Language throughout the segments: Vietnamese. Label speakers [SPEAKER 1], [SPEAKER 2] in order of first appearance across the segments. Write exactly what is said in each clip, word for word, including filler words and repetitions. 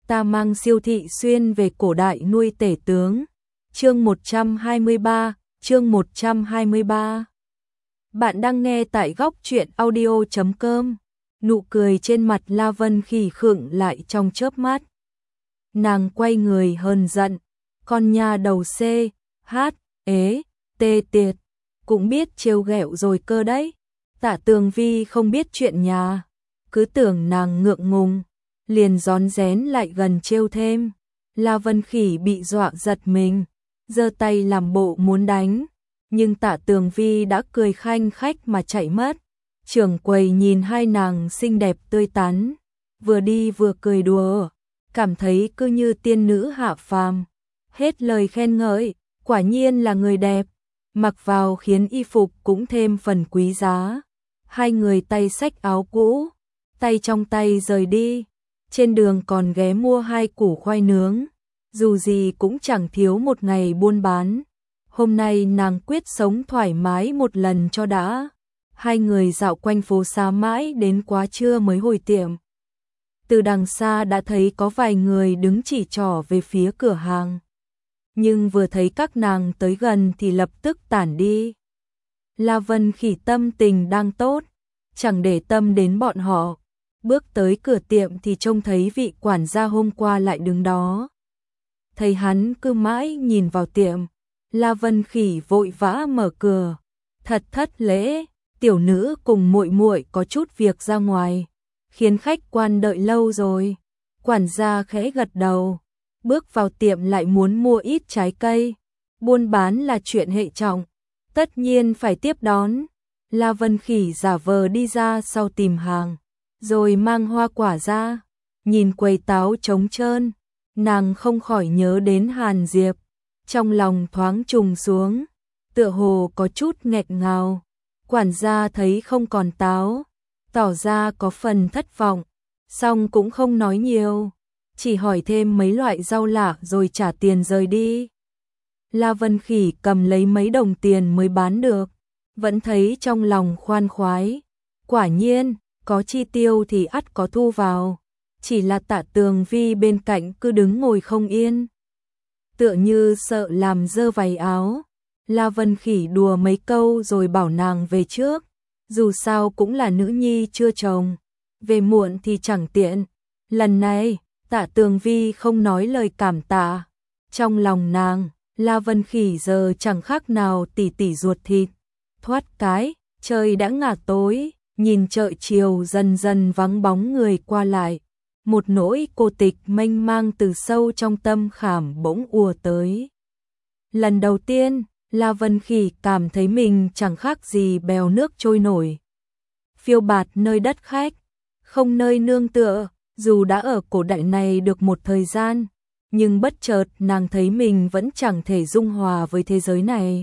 [SPEAKER 1] ta mang Siêu Thị Xuyên về cổ đại nuôi tể tướng. Chương một trăm hai mươi ba, chương một trăm hai mươi ba. Bạn đang nghe tại góc truyện audio chấm com. Nụ cười trên mặt La Vân Khỉ khựng lại trong chớp mắt. Nàng quay người hờn giận, con nhà đầu C, H, ế, tê tiệt, cũng biết trêu ghẹo rồi cơ đấy. Tạ Tường Vi không biết chuyện nhà, cứ tưởng nàng ngượng ngùng, liền rón rén lại gần trêu thêm. La Vân Khỉ bị dọa giật mình, giơ tay làm bộ muốn đánh, nhưng Tạ Tường Vi đã cười khanh khách mà chạy mất. Trưởng quầy nhìn hai nàng xinh đẹp tươi tắn, vừa đi vừa cười đùa, cảm thấy cứ như tiên nữ hạ phàm. Hết lời khen ngợi, quả nhiên là người đẹp, mặc vào khiến y phục cũng thêm phần quý giá. Hai người tay xách áo cũ, tay trong tay rời đi, trên đường còn ghé mua hai củ khoai nướng, dù gì cũng chẳng thiếu một ngày buôn bán. Hôm nay nàng quyết sống thoải mái một lần cho đã. Hai người dạo quanh phố xá mãi đến quá trưa mới hồi tiệm. Từ đằng xa đã thấy có vài người đứng chỉ trỏ về phía cửa hàng, nhưng vừa thấy các nàng tới gần thì lập tức tản đi. La Vân Khỉ tâm tình đang tốt, chẳng để tâm đến bọn họ, bước tới cửa tiệm thì trông thấy vị quản gia hôm qua lại đứng đó. Thấy hắn cứ mãi nhìn vào tiệm, La Vân Khỉ vội vã mở cửa, thật thất lễ, tiểu nữ cùng muội muội có chút việc ra ngoài, khiến khách quan đợi lâu rồi. Quản gia khẽ gật đầu, bước vào tiệm lại muốn mua ít trái cây, buôn bán là chuyện hệ trọng, tất nhiên phải tiếp đón. La Vân Khỉ giả vờ đi ra sau tìm hàng, rồi mang hoa quả ra, nhìn quầy táo trống trơn, nàng không khỏi nhớ đến Hàn Diệp, trong lòng thoáng trùng xuống, tựa hồ có chút nghẹt ngào. Quản gia thấy không còn táo, tỏ ra có phần thất vọng, song cũng không nói nhiều, chỉ hỏi thêm mấy loại rau lạ rồi trả tiền rời đi. La Vân Khỉ cầm lấy mấy đồng tiền mới bán được, vẫn thấy trong lòng khoan khoái. Quả nhiên, có chi tiêu thì ắt có thu vào, chỉ là Tạ Tường Vi bên cạnh cứ đứng ngồi không yên, tựa như sợ làm dơ váy áo. La Vân Khỉ đùa mấy câu rồi bảo nàng về trước, dù sao cũng là nữ nhi chưa chồng, về muộn thì chẳng tiện. Lần này, Tạ Tường Vi không nói lời cảm tạ. Trong lòng nàng, La Vân Khỉ giờ chẳng khác nào tỷ tỷ ruột thịt. Thoát cái, trời đã ngả tối, nhìn chợ chiều dần dần vắng bóng người qua lại, một nỗi cô tịch mênh mang từ sâu trong tâm khảm bỗng ùa tới. Lần đầu tiên, La Vân Khỉ cảm thấy mình chẳng khác gì bèo nước trôi nổi, phiêu bạt nơi đất khách, không nơi nương tựa. Dù đã ở cổ đại này được một thời gian, nhưng bất chợt nàng thấy mình vẫn chẳng thể dung hòa với thế giới này.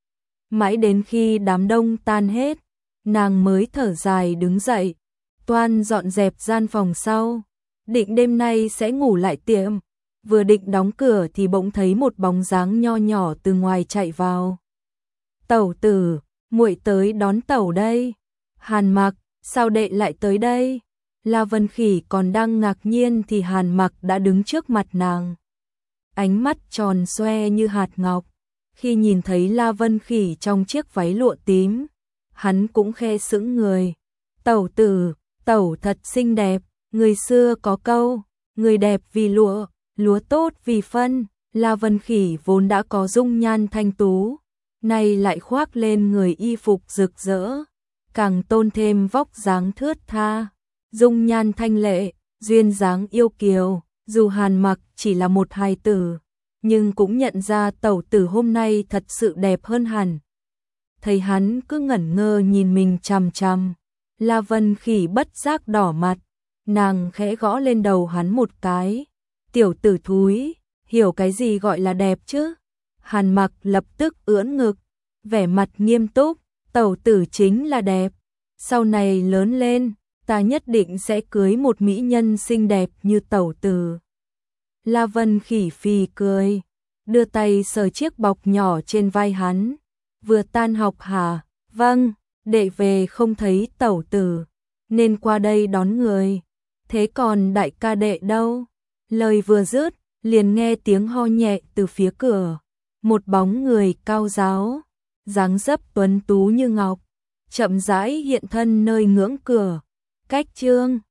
[SPEAKER 1] Mãi đến khi đám đông tan hết, nàng mới thở dài đứng dậy, toan dọn dẹp gian phòng sau, định đêm nay sẽ ngủ lại tiệm. Vừa định đóng cửa thì bỗng thấy một bóng dáng nho nhỏ từ ngoài chạy vào. Tẩu tử, muội tới đón tẩu đây. Hàn Mặc, sao đệ lại tới đây? La Vân Khỉ còn đang ngạc nhiên thì Hàn Mặc đã đứng trước mặt nàng. Ánh mắt tròn xoe như hạt ngọc. Khi nhìn thấy La Vân Khỉ trong chiếc váy lụa tím, hắn cũng khe sững người. Tẩu tử, tẩu thật xinh đẹp, người xưa có câu, người đẹp vì lụa, lúa tốt vì phân. La Vân Khỉ vốn đã có dung nhan thanh tú, nay lại khoác lên người y phục rực rỡ, càng tôn thêm vóc dáng thướt tha, dung nhan thanh lệ, duyên dáng yêu kiều. Dù Hàn Mặc chỉ là một hài tử, nhưng cũng nhận ra tẩu tử hôm nay thật sự đẹp hơn hẳn. Thấy hắn cứ ngẩn ngơ nhìn mình chằm chằm, La Vân Khỉ bất giác đỏ mặt, nàng khẽ gõ lên đầu hắn một cái. Tiểu tử thúi, hiểu cái gì gọi là đẹp chứ? Hàn Mặc lập tức ưỡn ngực, vẻ mặt nghiêm túc, tẩu tử chính là đẹp. Sau này lớn lên, ta nhất định sẽ cưới một mỹ nhân xinh đẹp như tẩu tử. La Vân Khỉ phì cười, đưa tay sờ chiếc bọc nhỏ trên vai hắn. Vừa tan học hả? Vâng, đệ về không thấy tẩu tử, nên qua đây đón người. Thế còn đại ca đệ đâu? Lời vừa dứt, liền nghe tiếng ho nhẹ từ phía cửa. Một bóng người cao ráo, dáng dấp tuấn tú như ngọc, chậm rãi hiện thân nơi ngưỡng cửa. Cách Trương